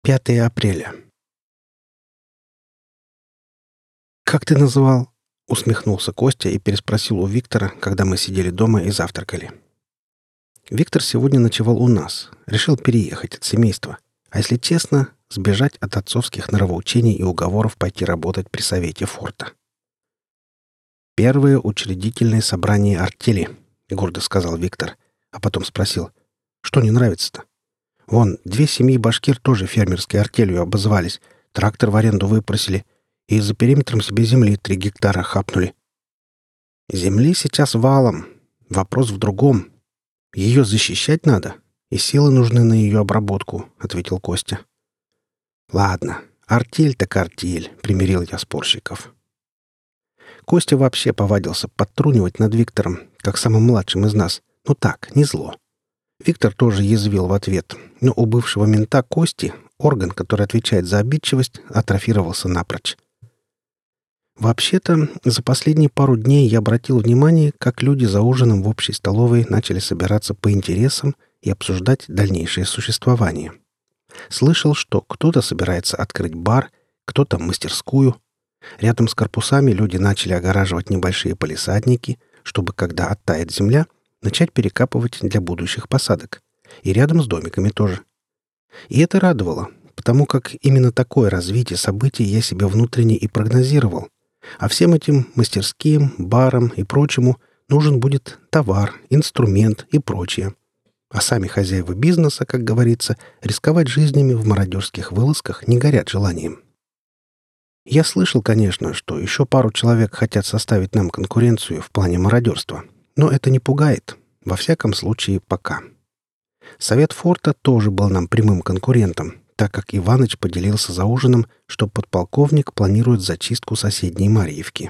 5 апреля. «Как ты называл?» — усмехнулся Костя и переспросил у Виктора, когда мы сидели дома и завтракали. Виктор сегодня ночевал у нас, решил переехать от семейства, а если честно, сбежать от отцовских нравоучений и уговоров пойти работать при совете форта. «Первое учредительное собрание артели», — гордо сказал Виктор, а потом спросил, что не нравится-то? Вон, 2 семьи башкир тоже фермерской артелью обозвались, трактор в аренду выпросили и за периметром себе земли 3 гектара хапнули. Земли сейчас валом. Вопрос в другом. Ее защищать надо, и силы нужны на ее обработку, — ответил Костя. Ладно, артель так артель, — примирил я спорщиков. Костя вообще повадился подтрунивать над Виктором, как самым младшим из нас. Ну так, не зло. Виктор тоже язвил в ответ, но у бывшего мента Кости орган, который отвечает за обидчивость, атрофировался напрочь. Вообще-то, за последние пару дней я обратил внимание, как люди за ужином в общей столовой начали собираться по интересам и обсуждать дальнейшее существование. Слышал, что кто-то собирается открыть бар, кто-то мастерскую. Рядом с корпусами люди начали огораживать небольшие палисадники, чтобы, когда оттает земля, начать перекапывать для будущих посадок. И рядом с домиками тоже. И это радовало, потому как именно такое развитие событий я себе внутренне и прогнозировал. А всем этим мастерским, барам и прочему нужен будет товар, инструмент и прочее. А сами хозяева бизнеса, как говорится, рисковать жизнями в мародерских вылазках не горят желанием. Я слышал, конечно, что еще пару человек хотят составить нам конкуренцию в плане мародерства. Но это не пугает. Во всяком случае, пока. Совет форта тоже был нам прямым конкурентом, так как Иваныч поделился за ужином, что подполковник планирует зачистку соседней Марьевки.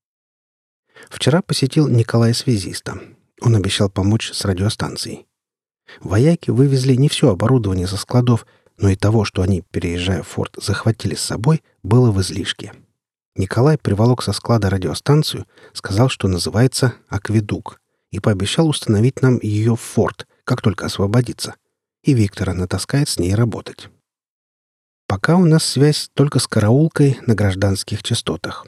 Вчера посетил Николая Связиста. Он обещал помочь с радиостанцией. Вояки вывезли не все оборудование со складов, но и того, что они, переезжая в форт, захватили с собой, было в излишке. Николай приволок со склада радиостанцию, сказал, что называется «Акведук», и пообещал установить нам ее в форт, как только освободится, и Виктора натаскает с ней работать. Пока у нас связь только с караулкой на гражданских частотах.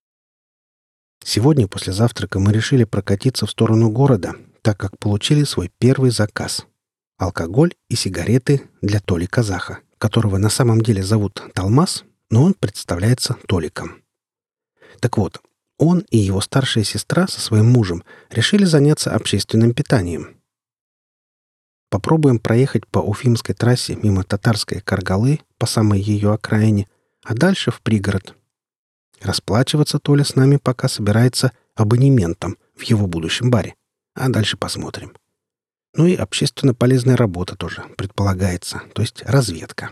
Сегодня после завтрака мы решили прокатиться в сторону города, так как получили свой первый заказ. Алкоголь и сигареты для Толи Казаха, которого на самом деле зовут Талмас, но он представляется Толиком. Так вот, он и его старшая сестра со своим мужем решили заняться общественным питанием. Попробуем проехать по Уфимской трассе мимо Татарской Каргалы по самой ее окраине, а дальше в пригород. Расплачиваться Толя с нами пока собирается абонементом в его будущем баре, а дальше посмотрим. Ну и общественно полезная работа тоже предполагается, то есть разведка.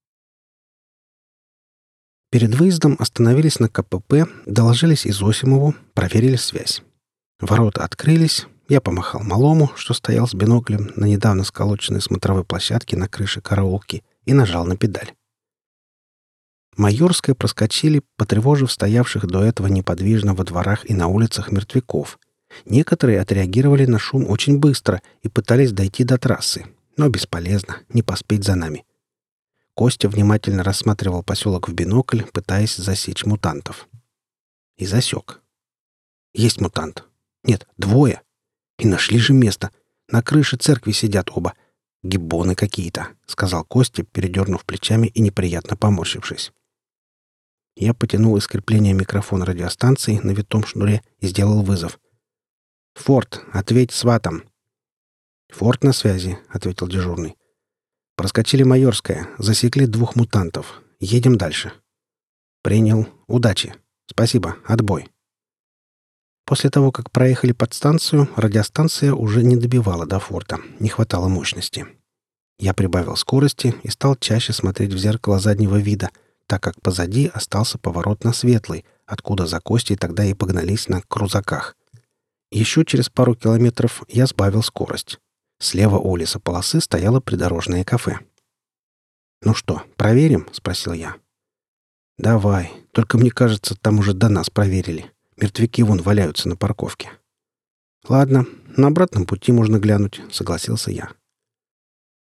Перед выездом остановились на КПП, доложились Изосимову, проверили связь. Ворота открылись, я помахал малому, что стоял с биноклем на недавно сколоченной смотровой площадке на крыше караулки, и нажал на педаль. Майорское проскочили, потревожив стоявших до этого неподвижно во дворах и на улицах мертвяков. Некоторые отреагировали на шум очень быстро и пытались дойти до трассы, но бесполезно, не поспеть за нами. Костя внимательно рассматривал поселок в бинокль, пытаясь засечь мутантов. И засек. Есть мутант. Нет, 2. И нашли же место. На крыше церкви сидят оба. Гиббоны какие-то, — сказал Костя, передернув плечами и неприятно поморщившись. Я потянул из крепления микрофон радиостанции на витом шнуре и сделал вызов. «Форт, ответь сватам!» «Форт на связи», — ответил дежурный. «Проскочили Майорское, засекли 2 мутантов. Едем дальше». «Принял. Удачи. Спасибо. Отбой». После того, как проехали подстанцию, радиостанция уже не добивала до форта, не хватало мощности. Я прибавил скорости и стал чаще смотреть в зеркало заднего вида, так как позади остался поворот на Светлый, откуда за Костей тогда и погнались на крузаках. Еще через пару километров я сбавил скорость. Слева у лесополосы стояло придорожное кафе. «Ну что, проверим?» — спросил я. «Давай. Только мне кажется, там уже до нас проверили. Мертвяки вон валяются на парковке». «Ладно, на обратном пути можно глянуть», — согласился я.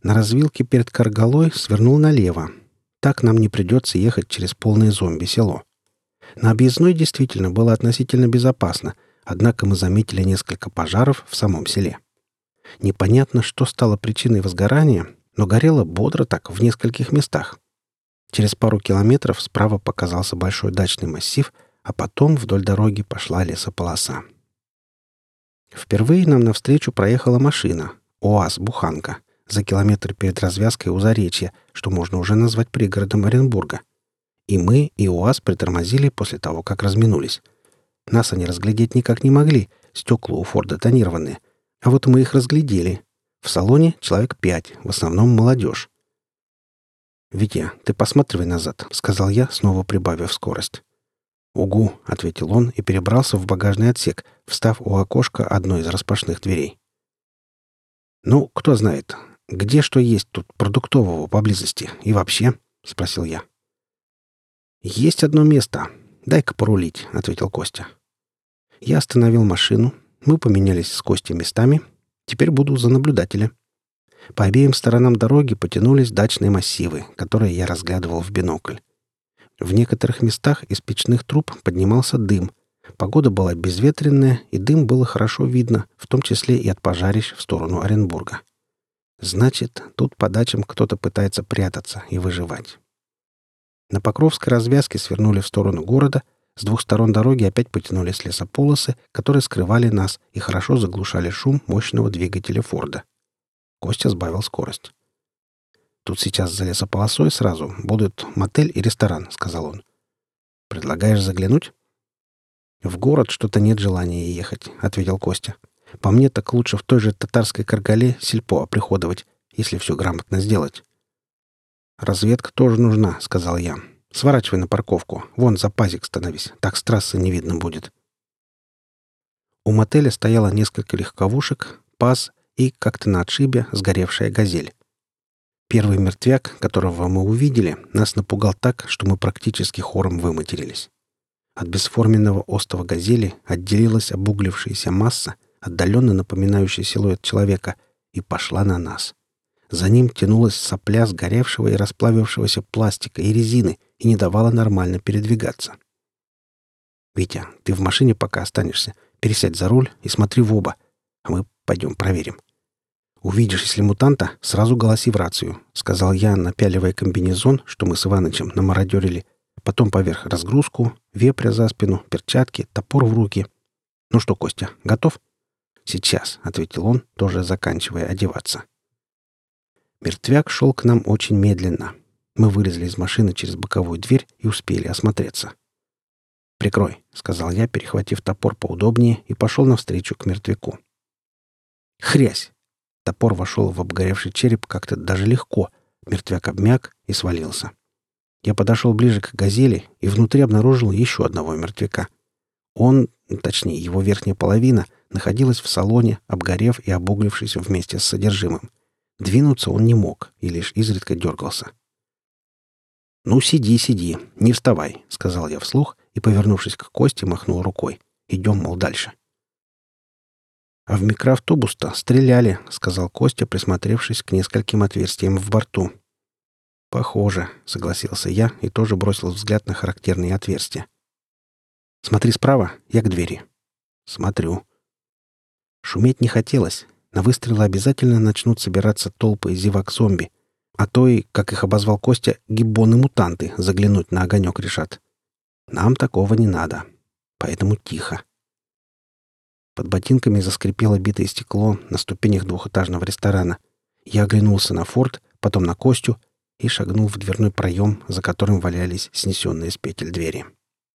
На развилке перед Каргалой свернул налево. Так нам не придется ехать через полное зомби-село. На объездной действительно было относительно безопасно, однако мы заметили несколько пожаров в самом селе. Непонятно, что стало причиной возгорания, но горело бодро так в нескольких местах. Через пару километров справа показался большой дачный массив, а потом вдоль дороги пошла лесополоса. Впервые нам навстречу проехала машина УАЗ-буханка за километр перед развязкой у Заречья, что можно уже назвать пригородом Оренбурга. И мы, и УАЗ притормозили после того, как разминулись. Нас они разглядеть никак не могли, стекла у Форда тонированные. А вот мы их разглядели. В салоне человек 5, в основном молодежь. «Витя, ты посматривай назад», — сказал я, снова прибавив скорость. «Угу», — ответил он и перебрался в багажный отсек, встав у окошка одной из распашных дверей. «Ну, кто знает, где что есть тут продуктового поблизости и вообще?» — спросил я. «Есть одно место. Дай-ка порулить», — ответил Костя. Я остановил машину. Мы поменялись с Костей местами. Теперь буду за наблюдателя. По обеим сторонам дороги потянулись дачные массивы, которые я разглядывал в бинокль. В некоторых местах из печных труб поднимался дым. Погода была безветренная, и дым было хорошо видно, в том числе и от пожарищ в сторону Оренбурга. Значит, тут по дачам кто-то пытается прятаться и выживать. На Покровской развязке свернули в сторону города. С двух сторон дороги опять потянулись лесополосы, которые скрывали нас и хорошо заглушали шум мощного двигателя Форда. Костя сбавил скорость. «Тут сейчас за лесополосой сразу будут мотель и ресторан», — сказал он. «Предлагаешь заглянуть?» «В город что-то нет желания ехать», — ответил Костя. «По мне так лучше в той же татарской Каргале сельпо оприходовать, если все грамотно сделать». «Разведка тоже нужна», — сказал я. «Сворачивай на парковку. Вон за пазик становись. Так с трассы не видно будет». У мотеля стояло несколько легковушек, паз и, как-то на отшибе, сгоревшая «Газель». Первый мертвяк, которого мы увидели, нас напугал так, что мы практически хором выматерились. От бесформенного остова «Газели» отделилась обуглившаяся масса, отдаленно напоминающая силуэт человека, и пошла на нас. За ним тянулась сопля сгоревшего и расплавившегося пластика и резины и не давала нормально передвигаться. «Витя, ты в машине пока останешься. Пересядь за руль и смотри в оба, а мы пойдем проверим. Увидишь, если мутанта, сразу голоси в рацию», — сказал я, напяливая комбинезон, что мы с Иванычем намародерили, потом поверх разгрузку, вепря за спину, перчатки, топор в руки. «Ну что, Костя, готов?» «Сейчас», — ответил он, тоже заканчивая одеваться. Мертвяк шел к нам очень медленно. Мы вылезли из машины через боковую дверь и успели осмотреться. «Прикрой», — сказал я, перехватив топор поудобнее, и пошел навстречу к мертвяку. Хрясь! Топор вошел в обгоревший череп как-то даже легко. Мертвяк обмяк и свалился. Я подошел ближе к «Газели» и внутри обнаружил еще одного мертвяка. Он, точнее, его верхняя половина, находилась в салоне, обгорев и обуглившись вместе с содержимым. Двинуться он не мог и лишь изредка дергался. «Ну, сиди, сиди, не вставай», — сказал я вслух и, повернувшись к Косте, махнул рукой. «Идем, мол, дальше». «А в микроавтобус-то стреляли», — сказал Костя, присмотревшись к нескольким отверстиям в борту. «Похоже», — согласился я и тоже бросил взгляд на характерные отверстия. «Смотри справа, я к двери». «Смотрю». Шуметь не хотелось. На выстрелы обязательно начнут собираться толпы зевак-зомби. А то и, как их обозвал Костя, гиббоны-мутанты заглянуть на огонек решат. Нам такого не надо. Поэтому тихо. Под ботинками заскрипело битое стекло на ступенях двухэтажного ресторана. Я оглянулся на Форд, потом на Костю и шагнул в дверной проем, за которым валялись снесенные с петель двери.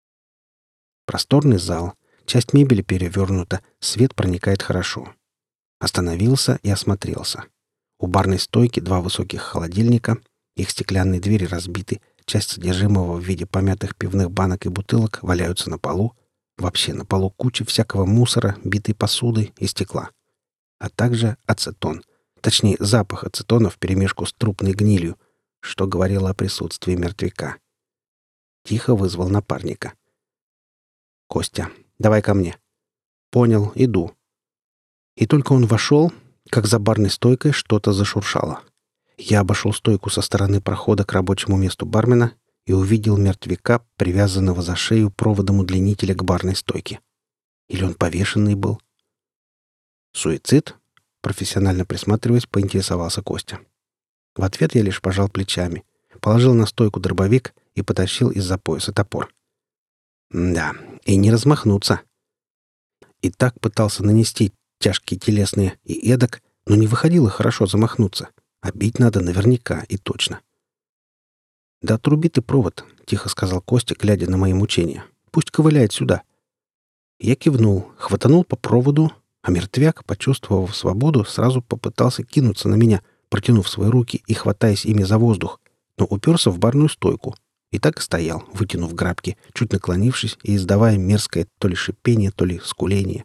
Просторный зал. Часть мебели перевернута, свет проникает хорошо. Остановился и осмотрелся. У барной стойки 2 высоких холодильника, их стеклянные двери разбиты, часть содержимого в виде помятых пивных банок и бутылок валяются на полу. Вообще на полу куча всякого мусора, битой посуды и стекла. А также ацетон. Точнее, запах ацетона вперемешку с трупной гнилью, что говорило о присутствии мертвяка. Тихо вызвал напарника. «Костя, давай ко мне». «Понял, иду». И только он вошел, как за барной стойкой что-то зашуршало. Я обошел стойку со стороны прохода к рабочему месту бармена и увидел мертвяка, привязанного за шею проводом удлинителя к барной стойке. Или он повешенный был? «Суицид?» — профессионально присматриваясь, поинтересовался Костя. В ответ я лишь пожал плечами, положил на стойку дробовик и потащил из-за пояса топор. Да, и не размахнуться. И так пытался нанести тяжкие телесные и эдак, но не выходило хорошо замахнуться. А бить надо наверняка и точно. «Да отруби ты провод», — тихо сказал Костя, глядя на мои мучения. «Пусть ковыляет сюда». Я кивнул, хватанул по проводу, а мертвяк, почувствовав свободу, сразу попытался кинуться на меня, протянув свои руки и хватаясь ими за воздух, но уперся в барную стойку. И так и стоял, вытянув грабки, чуть наклонившись и издавая мерзкое то ли шипение, то ли скуление.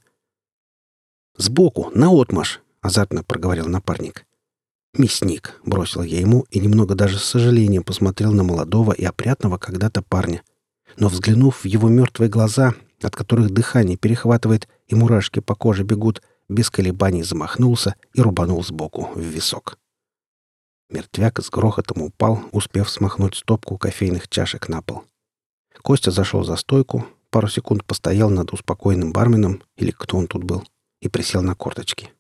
«Сбоку, наотмашь!» — азартно проговорил напарник. «Мясник!» — бросил я ему и немного даже с сожалением посмотрел на молодого и опрятного когда-то парня. Но, взглянув в его мертвые глаза, от которых дыхание перехватывает и мурашки по коже бегут, без колебаний замахнулся и рубанул сбоку в висок. Мертвяк с грохотом упал, успев смахнуть стопку кофейных чашек на пол. Костя зашел за стойку, пару секунд постоял над успокоенным барменом, или кто он тут был, и присел на корточки.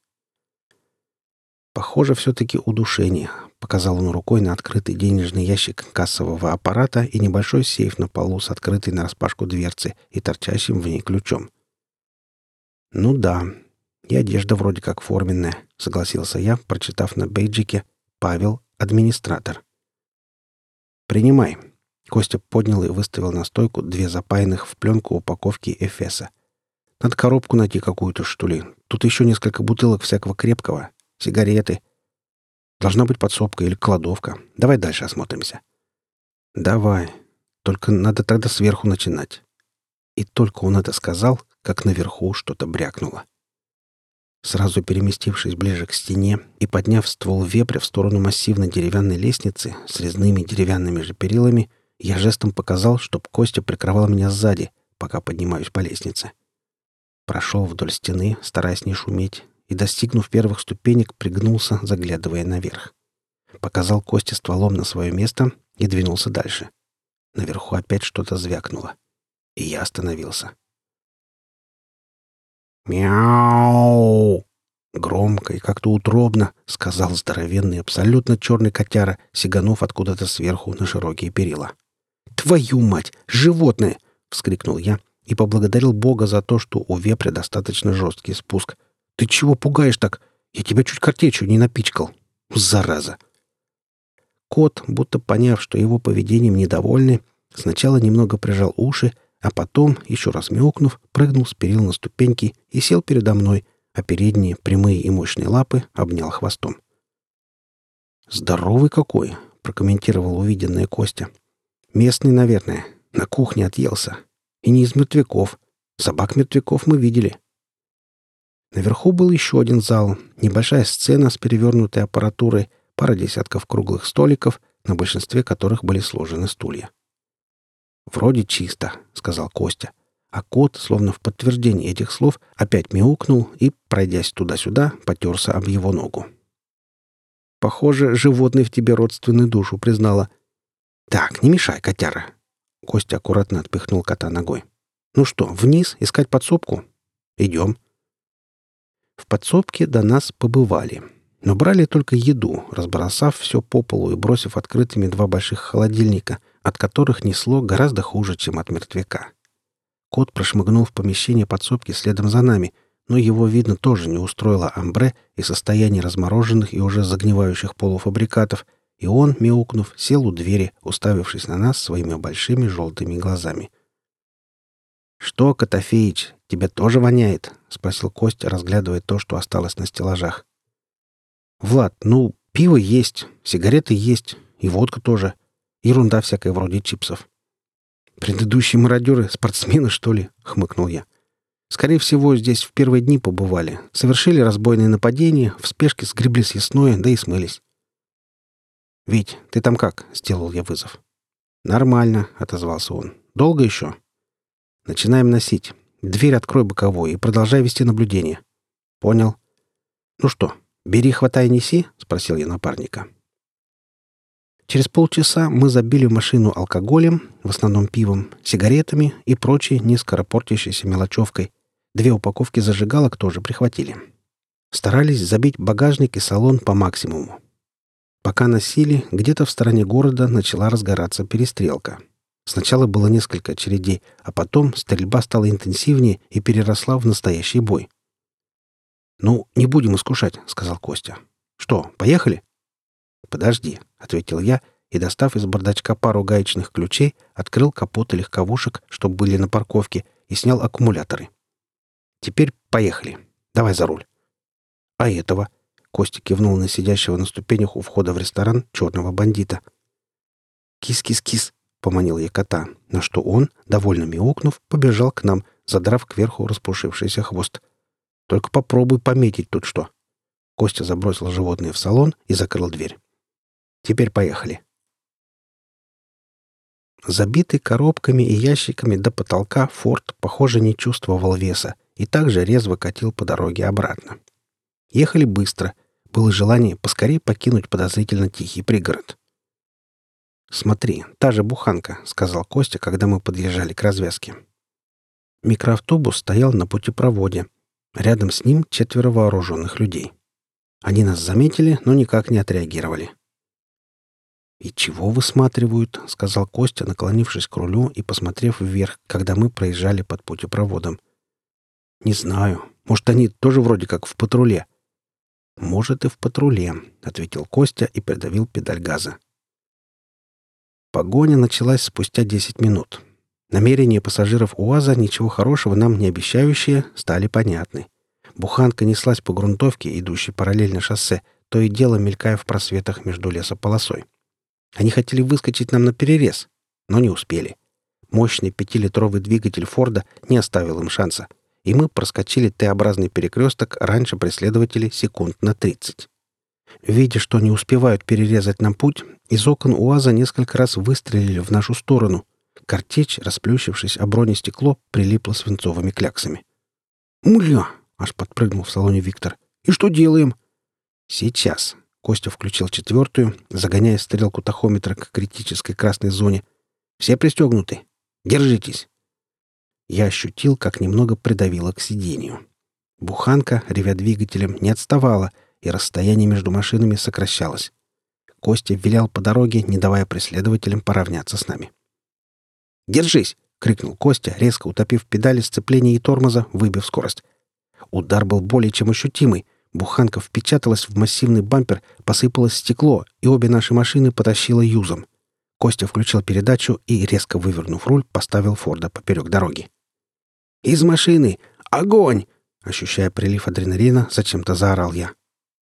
«Похоже, все-таки удушение», — показал он рукой на открытый денежный ящик кассового аппарата и небольшой сейф на полу с открытой нараспашку дверцей и торчащим в ней ключом. «Ну да, и одежда вроде как форменная», — согласился я, прочитав на бейджике «Павел, администратор». «Принимай». Костя поднял и выставил на стойку 2 запаянных в пленку упаковки Эфеса. «Надо коробку найти какую-то, что ли. Тут еще несколько бутылок всякого крепкого. Сигареты. Должна быть подсобка или кладовка. Давай дальше осмотримся». «Давай. Только надо тогда сверху начинать». И только он это сказал, как наверху что-то брякнуло. Сразу переместившись ближе к стене и подняв ствол вепря в сторону массивной деревянной лестницы с резными деревянными же перилами, я жестом показал, чтоб Костя прикрывал меня сзади, пока поднимаюсь по лестнице. Прошел вдоль стены, стараясь не шуметь, и, достигнув первых ступенек, пригнулся, заглядывая наверх. Показал Косте стволом на свое место и двинулся дальше. Наверху опять что-то звякнуло. И я остановился. «Мяу!» — громко и как-то утробно сказал здоровенный, абсолютно черный котяра, сиганув откуда-то сверху на широкие перила. «Твою мать! Животное!» — вскрикнул я и поблагодарил Бога за то, что у вепря достаточно жесткий спуск. «Ты чего пугаешь так? Я тебя чуть картечью не напичкал. Зараза!» Кот, будто поняв, что его поведением недовольны, сначала немного прижал уши, а потом, еще раз мяукнув, прыгнул с перил на ступеньки и сел передо мной, а передние, прямые и мощные лапы обнял хвостом. «Здоровый какой!» — прокомментировал увиденное Костя. «Местный, наверное. На кухне отъелся. И не из мертвяков. Собак-мертвяков мы видели». Наверху был еще один зал, небольшая сцена с перевернутой аппаратурой, пара десятков круглых столиков, на большинстве которых были сложены стулья. «Вроде чисто», — сказал Костя. А кот, словно в подтверждение этих слов, опять мяукнул и, пройдясь туда-сюда, потерся об его ногу. «Похоже, животное в тебе родственную душу признало». «Так, не мешай, котяра!» Костя аккуратно отпихнул кота ногой. «Ну что, вниз искать подсобку? Идем». В подсобке до нас побывали, но брали только еду, разбросав все по полу и бросив открытыми 2 больших холодильника, от которых несло гораздо хуже, чем от мертвяка. Кот прошмыгнул в помещение подсобки следом за нами, но его, видно, тоже не устроило амбре и состояние размороженных и уже загнивающих полуфабрикатов, и он, мяукнув, сел у двери, уставившись на нас своими большими желтыми глазами. «Что, Котофеич, тебя тоже воняет?» — спросил Костя, разглядывая то, что осталось на стеллажах. «Влад, ну, пиво есть, сигареты есть, и водка тоже. Ерунда всякая вроде чипсов». «Предыдущие мародеры — спортсмены, что ли?» — хмыкнул я. «Скорее всего, здесь в первые дни побывали, совершили разбойные нападения, в спешке сгребли съестное, да и смылись». «Вить, ты там как?» — сделал я вызов. «Нормально», — отозвался он. «Долго еще?» «Начинаем носить. Дверь открой боковой и продолжай вести наблюдение». «Понял». «Ну что, бери, хватай, неси?» — спросил я напарника. Через полчаса мы забили машину алкоголем, в основном пивом, сигаретами и прочей нескоропортящейся мелочевкой. 2 упаковки зажигалок тоже прихватили. Старались забить багажник и салон по максимуму. Пока носили, где-то в стороне города начала разгораться перестрелка. Сначала было несколько очередей, а потом стрельба стала интенсивнее и переросла в настоящий бой. «Ну, не будем искушать», — сказал Костя. «Что, поехали?» «Подожди», — ответил я и, достав из бардачка пару гаечных ключей, открыл капоты легковушек, чтобы были на парковке, и снял аккумуляторы. «Теперь поехали. Давай за руль». «А этого?» — Костя кивнул на сидящего на ступенях у входа в ресторан черного бандита. «Кис-кис-кис», — поманил я кота, на что он, довольно мяукнув, побежал к нам, задрав кверху распушившийся хвост. «Только попробуй пометить тут что». Костя забросил животное в салон и закрыл дверь. «Теперь поехали». Забитый коробками и ящиками до потолка «Форд», похоже, не чувствовал веса и также резво катил по дороге обратно. Ехали быстро. Было желание поскорее покинуть подозрительно тихий пригород. «Смотри, та же буханка», — сказал Костя, когда мы подъезжали к развязке. Микроавтобус стоял на путепроводе. Рядом с ним 4 вооруженных людей. Они нас заметили, но никак не отреагировали. «И чего высматривают?» — сказал Костя, наклонившись к рулю и посмотрев вверх, когда мы проезжали под путепроводом. «Не знаю. Может, они тоже вроде как в патруле?» «Может, и в патруле», — ответил Костя и придавил педаль газа. Погоня началась спустя 10 минут. Намерения пассажиров УАЗа, ничего хорошего нам не обещающие, стали понятны. Буханка неслась по грунтовке, идущей параллельно шоссе, то и дело мелькая в просветах между лесополосой. Они хотели выскочить нам на перерез, но не успели. Мощный 5-литровый двигатель «Форда» не оставил им шанса, и мы проскочили Т-образный перекресток раньше преследователей секунд на 30. Видя, что не успевают перерезать нам путь, из окон УАЗа несколько раз выстрелили в нашу сторону. Картечь, расплющившись о бронестекло, прилипла свинцовыми кляксами. «Мля!» — аж подпрыгнул в салоне Виктор. «И что делаем?» «Сейчас». Костя включил 4-ю, загоняя стрелку тахометра к критической красной зоне. «Все пристегнуты? Держитесь!» Я ощутил, как немного придавило к сиденью. Буханка, ревя двигателем, не отставала, и расстояние между машинами сокращалось. Костя вилял по дороге, не давая преследователям поравняться с нами. «Держись!» — крикнул Костя, резко утопив педали сцепления и тормоза, выбив скорость. Удар был более чем ощутимый. Буханка впечаталась в массивный бампер, посыпалось стекло, и обе наши машины потащило юзом. Костя включил передачу и, резко вывернув руль, поставил «Форда» поперек дороги. «Из машины! Огонь!» Ощущая прилив адреналина, зачем-то заорал я.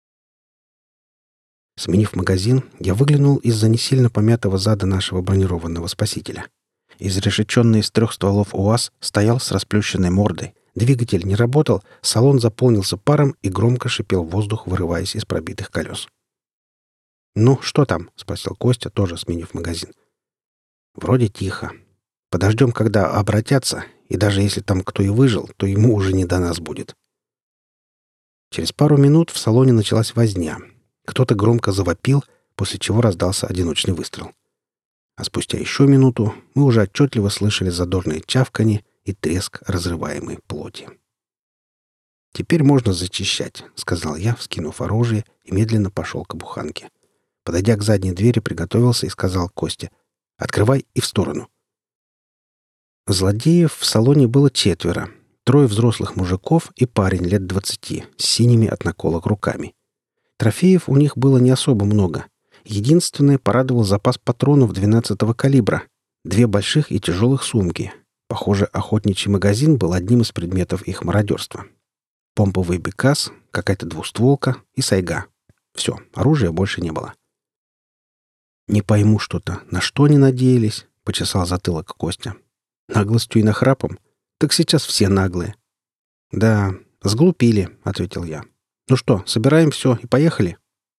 Сменив магазин, я выглянул из-за не сильно помятого зада нашего бронированного спасителя. Изрешеченный из 3 стволов УАЗ стоял с расплющенной мордой. Двигатель не работал, салон заполнился паром и громко шипел воздух, вырываясь из пробитых колес. «Ну, что там?» — спросил Костя, тоже сменив магазин. «Вроде тихо. Подождем, когда обратятся, и даже если там кто и выжил, то ему уже не до нас будет». Через пару минут в салоне началась возня. Кто-то громко завопил, после чего раздался одиночный выстрел. А спустя еще минуту мы уже отчетливо слышали задорное чавканье и треск разрываемой плоти. «Теперь можно зачищать», — сказал я, вскинув оружие, и медленно пошел к буханке. Подойдя к задней двери, приготовился и сказал Косте: «Открывай и в сторону». Злодеев в салоне было 4. 3 взрослых мужиков и парень лет 20 с синими от наколок руками. Трофеев у них было не особо много. Единственное, порадовал запас патронов 12-го калибра, 2 больших и тяжелых сумки. Похоже, охотничий магазин был одним из предметов их мародерства. Помповый бекас, какая-то двустволка и сайга. Все, оружия больше не было. «Не пойму что-то. На что они надеялись?» — почесал затылок Костя. «Наглостью и нахрапом? Так сейчас все наглые». «Да, сглупили», — ответил я. «Ну что, собираем все и поехали?»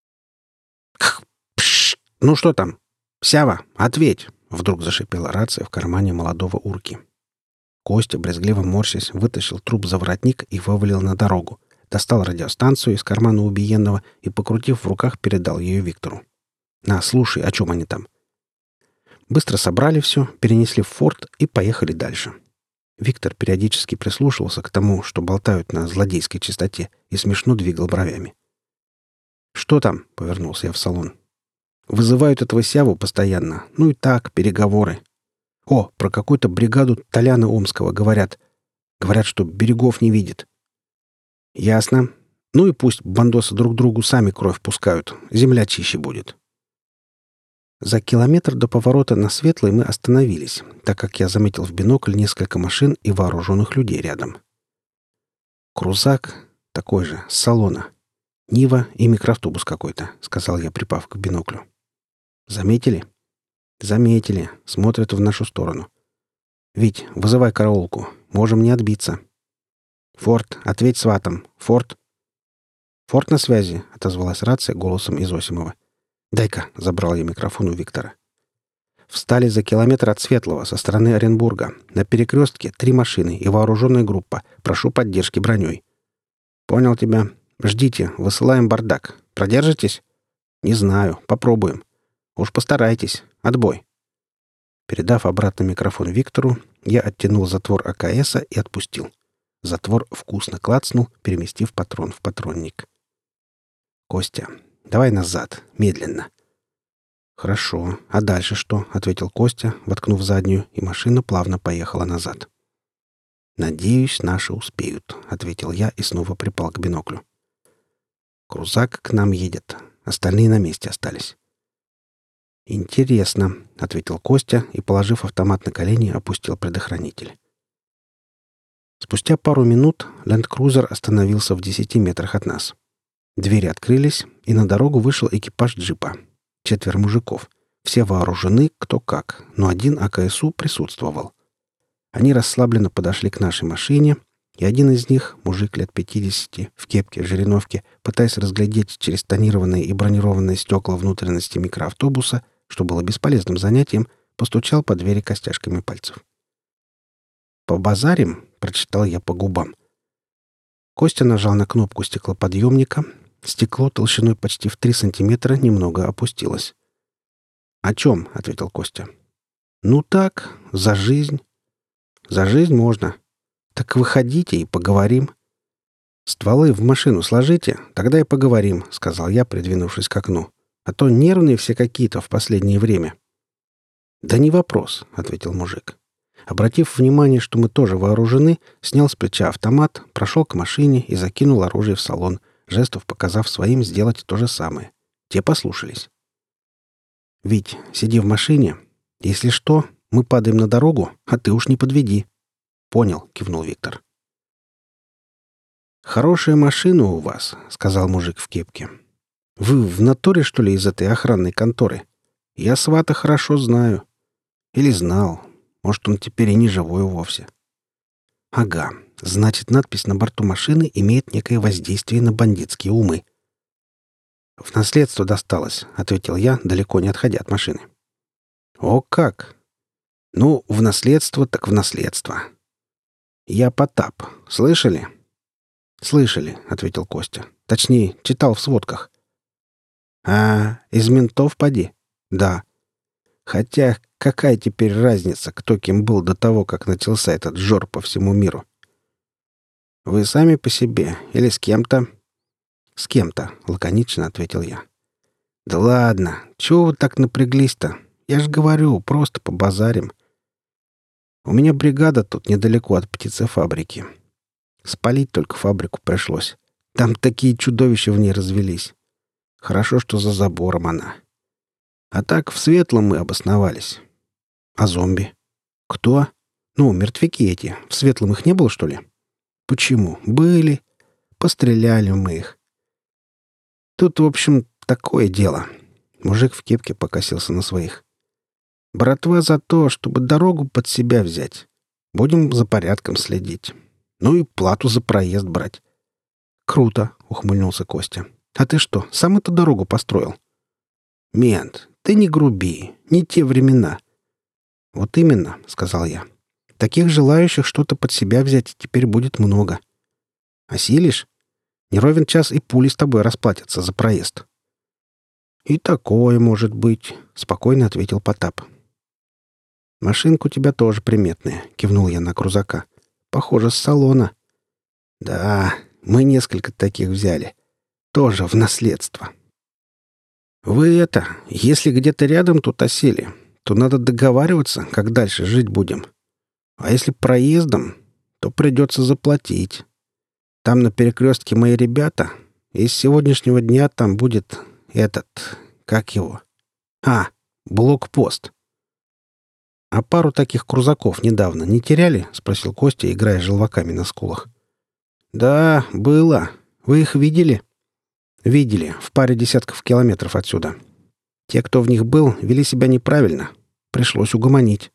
«Пш! Ну что там? Сява, ответь!» — вдруг зашипела рация в кармане молодого урки. Костя, брезгливо морщась, вытащил труп за воротник и вывалил на дорогу. Достал радиостанцию из кармана убиенного и, покрутив в руках, передал ее Виктору. На, слушай, о чем они там. Быстро собрали все, перенесли в форт и поехали дальше. Виктор периодически прислушивался к тому, что болтают на злодейской чистоте, и смешно двигал бровями. «Что там?» — повернулся я в салон. «Вызывают этого Сяву постоянно. Ну и так, переговоры. О, про какую-то бригаду Толяна Омского говорят. Говорят, что берегов не видит». «Ясно. Ну и пусть бандосы друг другу сами кровь пускают. Земля чище будет». За километр до поворота на Светлой мы остановились, так как я заметил в бинокль несколько машин и вооруженных людей рядом. «Крузак такой же, с салона. Нива и микроавтобус какой-то», — сказал я, припав к биноклю. «Заметили?» «Заметили. Смотрят в нашу сторону. Вить, вызывай караулку. Можем не отбиться». «Форт, ответь сватам. Форт». «Форт на связи», — отозвалась рация голосом Изосимова. «Дай-ка», — забрал я микрофон у Виктора. «Встали за километр от Светлого, со стороны Оренбурга. На перекрестке 3 машины и вооруженная группа. Прошу поддержки броней». «Понял тебя. Ждите, высылаем бардак. Продержитесь?» «Не знаю. Попробуем». «Уж постарайтесь. Отбой». Передав обратно микрофон Виктору, я оттянул затвор АКСа и отпустил. Затвор вкусно клацнул, переместив патрон в патронник. «Костя, давай назад, медленно». «Хорошо. А дальше что?» — ответил Костя, воткнув заднюю, и машина плавно поехала назад. «Надеюсь, наши успеют», — ответил я и снова припал к биноклю. «Крузак к нам едет. Остальные на месте остались». «Интересно», — ответил Костя и, положив автомат на колени, опустил предохранитель. Спустя пару минут ленд-крузер остановился в 10 метрах от нас. Двери открылись, и на дорогу вышел экипаж джипа. 4 мужиков. Все вооружены кто как, но один АКСУ присутствовал. Они расслабленно подошли к нашей машине, и один из них, мужик лет 50, в кепке, жириновке, пытаясь разглядеть через тонированные и бронированные стекла внутренности микроавтобуса, что было бесполезным занятием, постучал по двери костяшками пальцев. «Побазарим?» — прочитал я по губам. Костя нажал на кнопку стеклоподъемника. Стекло толщиной почти в 3 сантиметра немного опустилось. «О чем?» — ответил Костя. «Ну так, за жизнь». «За жизнь можно. Так выходите и поговорим». «Стволы в машину сложите, тогда и поговорим», — сказал я, придвинувшись к окну. «А то нервные все какие-то в последнее время». «Да не вопрос», — ответил мужик. Обратив внимание, что мы тоже вооружены, снял с плеча автомат, прошел к машине и закинул оружие в салон, жестов показав своим сделать то же самое. Те послушались. «Вить, сиди в машине. Если что, мы падаем на дорогу, а ты уж не подведи». «Понял», — кивнул Виктор. «Хорошая машина у вас», — сказал мужик в кепке. «Вы в натуре, что ли, из этой охранной конторы? Я свата хорошо знаю. Или знал. Может, он теперь и не живой вовсе». «Ага. Значит, надпись на борту машины имеет некое воздействие на бандитские умы». «В наследство досталось», — ответил я, далеко не отходя от машины. «О как! Ну, в наследство так в наследство. Я Потап. Слышали?» «Слышали», — ответил Костя. «Точнее, читал в сводках». «А, из ментов поди?» «Да. Хотя какая теперь разница, кто кем был до того, как начался этот жор по всему миру?» «Вы сами по себе или с кем-то?» «С кем-то», — лаконично ответил я. «Да ладно, чего вы так напряглись-то? Я ж говорю, просто побазарим. У меня бригада тут недалеко от птицефабрики. Спалить только фабрику пришлось. Там такие чудовища в ней развелись. Хорошо, что за забором она. А так в Светлом мы обосновались. А зомби? Кто? Ну, мертвяки эти. В Светлом их не было, что ли? Почему? Были. Постреляли мы их. Тут, в общем, такое дело. Мужик в кепке покосился на своих. Братва за то, чтобы дорогу под себя взять. Будем за порядком следить. Ну и плату за проезд брать. Круто, ухмыльнулся Костя. А ты что, сам эту дорогу построил? Мент, ты не груби, не те времена. Вот именно, сказал я. Таких желающих что-то под себя взять теперь будет много. Осилишь? Не ровен час и пули с тобой расплатятся за проезд. «И такое может быть», — спокойно ответил Потап. «Машинка у тебя тоже приметная», — кивнул я на крузака. «Похоже, с салона». «Да, мы несколько таких взяли. Тоже в наследство». «Вы это, если где-то рядом тут осели, то надо договариваться, как дальше жить будем. А если проездом, то придется заплатить. Там на перекрестке мои ребята, и с сегодняшнего дня там будет этот... Как его? Блокпост». «А пару таких крузаков недавно не теряли?» — спросил Костя, играя желваками на скулах. «Да, было. Вы их видели?» «Видели. В паре десятков километров отсюда. Те, кто в них был, вели себя неправильно. Пришлось угомонить».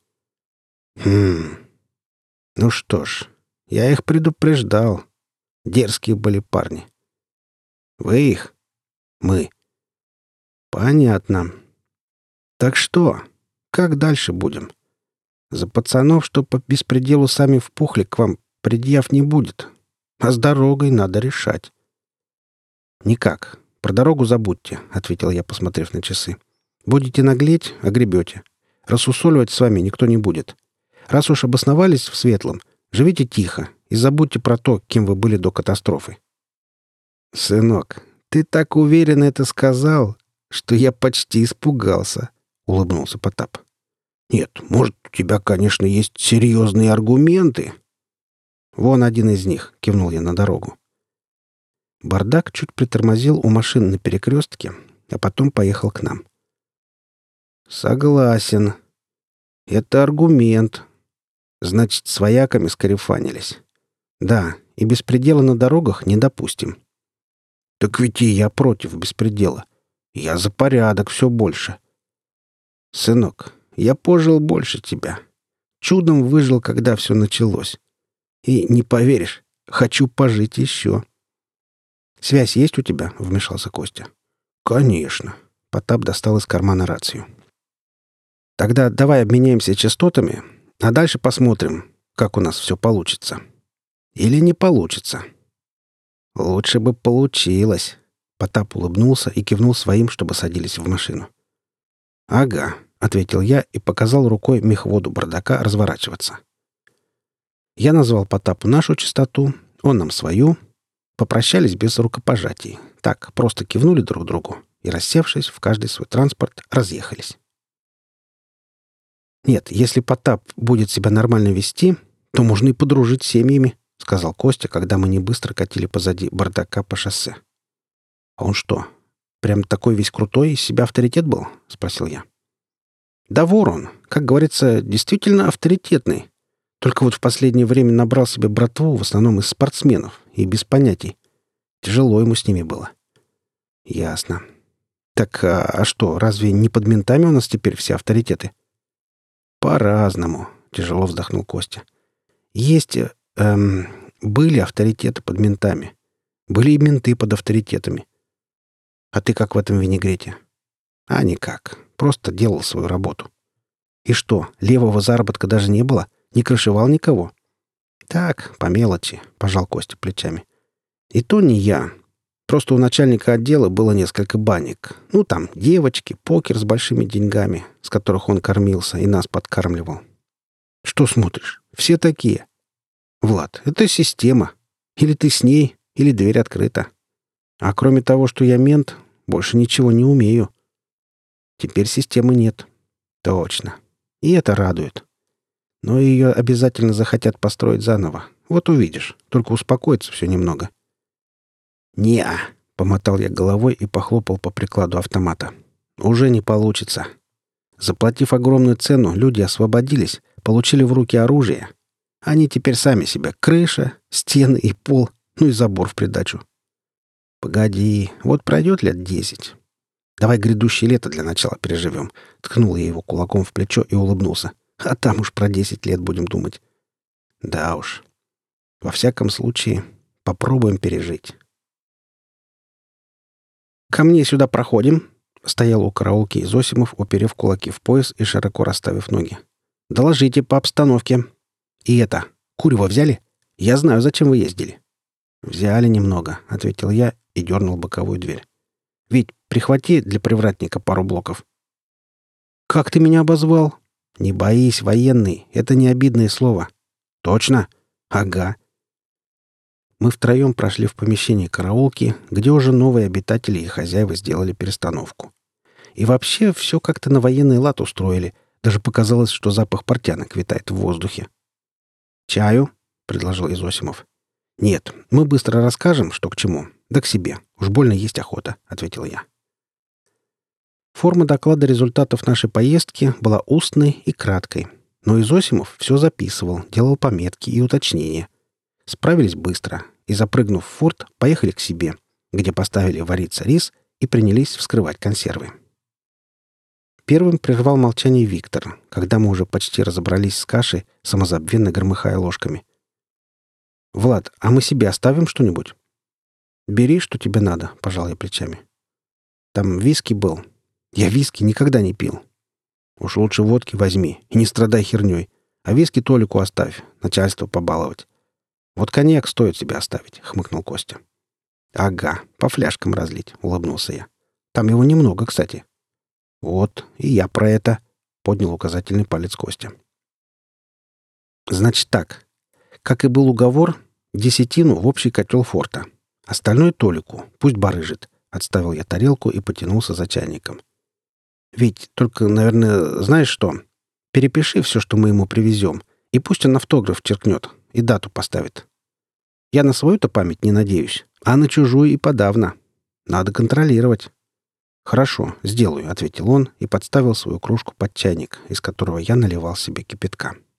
Ну что ж, я их предупреждал. Дерзкие были парни». «Вы их?» «Мы». «Понятно. Так что? Как дальше будем? За пацанов, что по беспределу сами впухли, к вам предъяв не будет. А с дорогой надо решать». «Никак. Про дорогу забудьте», — ответил я, посмотрев на часы. «Будете наглеть — огребете. Рассусоливать с вами никто не будет. Раз уж обосновались в Светлом, живите тихо и забудьте про то, кем вы были до катастрофы». «Сынок, ты так уверенно это сказал, что я почти испугался», — улыбнулся Потап. «Нет, может, у тебя, конечно, есть серьезные аргументы». «Вон один из них», — кивнул я на дорогу. Бардак чуть притормозил у машин на перекрестке, а потом поехал к нам. «Согласен. Это аргумент. Значит, с вояками скарифанились. Да, и беспредела на дорогах не допустим». «Так ведь и я против беспредела. Я за порядок все больше». «Сынок, я пожил больше тебя. Чудом выжил, когда все началось. И, не поверишь, хочу пожить еще». «Связь есть у тебя?» — вмешался Костя. «Конечно». Потап достал из кармана рацию. «Тогда давай обменяемся частотами, а дальше посмотрим, как у нас все получится. Или не получится». «Лучше бы получилось». Потап улыбнулся и кивнул своим, чтобы садились в машину. «Ага», — ответил я и показал рукой мехводу бардака разворачиваться. Я назвал Потапу нашу частоту, он нам свою. Попрощались без рукопожатий. Так, просто кивнули друг другу и, рассевшись в каждый свой транспорт, разъехались. «Нет, если Потап будет себя нормально вести, то можно и подружить с семьями», — сказал Костя, когда мы не быстро катили позади бардака по шоссе. «А он что, прям такой весь крутой, из себя авторитет был?» — спросил я. «Да вор он, как говорится, действительно авторитетный. Только вот в последнее время набрал себе братву в основном из спортсменов и без понятий. Тяжело ему с ними было». «Ясно. Так, а что, разве не под ментами у нас теперь все авторитеты?» «По-разному», — тяжело вздохнул Костя. «Есть... были авторитеты под ментами. Были и менты под авторитетами. А ты как в этом винегрете?» «А никак. Просто делал свою работу». «И что, левого заработка даже не было? Не крышевал никого?» «Так, по мелочи», — пожал Костя плечами. «И то не я. Просто у начальника отдела было несколько банек. Ну, там, девочки, покер с большими деньгами, с которых он кормился и нас подкармливал». «Что смотришь? Все такие». «Влад, это система. Или ты с ней, или дверь открыта. А кроме того, что я мент, больше ничего не умею». «Теперь системы нет». «Точно. И это радует. Но ее обязательно захотят построить заново. Вот увидишь. Только успокоится все немного». «Не-а», — помотал я головой и похлопал по прикладу автомата. «Уже не получится. Заплатив огромную цену, люди освободились, получили в руки оружие. Они теперь сами себе крыша, стены и пол, ну и забор в придачу. Погоди, вот пройдет лет 10. Давай грядущее лето для начала переживем». Ткнул я его кулаком в плечо и улыбнулся. «А там уж про 10 лет будем думать». «Да уж. Во всяком случае, попробуем пережить». «Ко мне сюда проходим», — стоял у караулки Зосимов, уперев кулаки в пояс и широко расставив ноги. «Доложите по обстановке. И это, курево взяли? Я знаю, зачем вы ездили». «Взяли немного», — ответил я и дернул боковую дверь. «Ведь Прихвати для привратника пару блоков». «Как ты меня обозвал?» «Не боись, военный. Это не обидное слово». «Точно?» «Ага». Мы втроем прошли в помещение караулки, где уже новые обитатели и хозяева сделали перестановку. И вообще все как-то на военный лад устроили. Даже показалось, что запах портянок витает в воздухе. «Чаю?» — предложил Изосимов. «Нет, мы быстро расскажем, что к чему. Да к себе. Уж больно есть охота», — ответил я. Форма доклада результатов нашей поездки была устной и краткой. Но Изосимов все записывал, делал пометки и уточнения. Справились быстро и, запрыгнув в форт, поехали к себе, где поставили вариться рис и принялись вскрывать консервы. Первым прервал молчание Виктор, когда мы уже почти разобрались с кашей, самозабвенно громыхая ложками. «Влад, а мы себе оставим что-нибудь?» «Бери, что тебе надо», — пожал я плечами. «Там виски был. Я виски никогда не пил. Уж лучше водки возьми и не страдай херней. А виски Толику оставь, начальство побаловать. Вот коньяк стоит себе оставить», — хмыкнул Костя. «Ага, по фляжкам разлить», — улыбнулся я. «Там его немного, кстати». «Вот, и я про это», — поднял указательный палец Костя. «Значит так. Как и был уговор, 10 в общий котел форта. Остальное Толику, пусть барыжит», — отставил я тарелку и потянулся за чайником. «Ведь только, наверное, знаешь что? Перепиши все, что мы ему привезем, и пусть он автограф черкнет и дату поставит. Я на свою-то память не надеюсь, а на чужую и подавно. Надо контролировать». «Хорошо, сделаю», — ответил он и подставил свою кружку под чайник, из которого я наливал себе кипятка.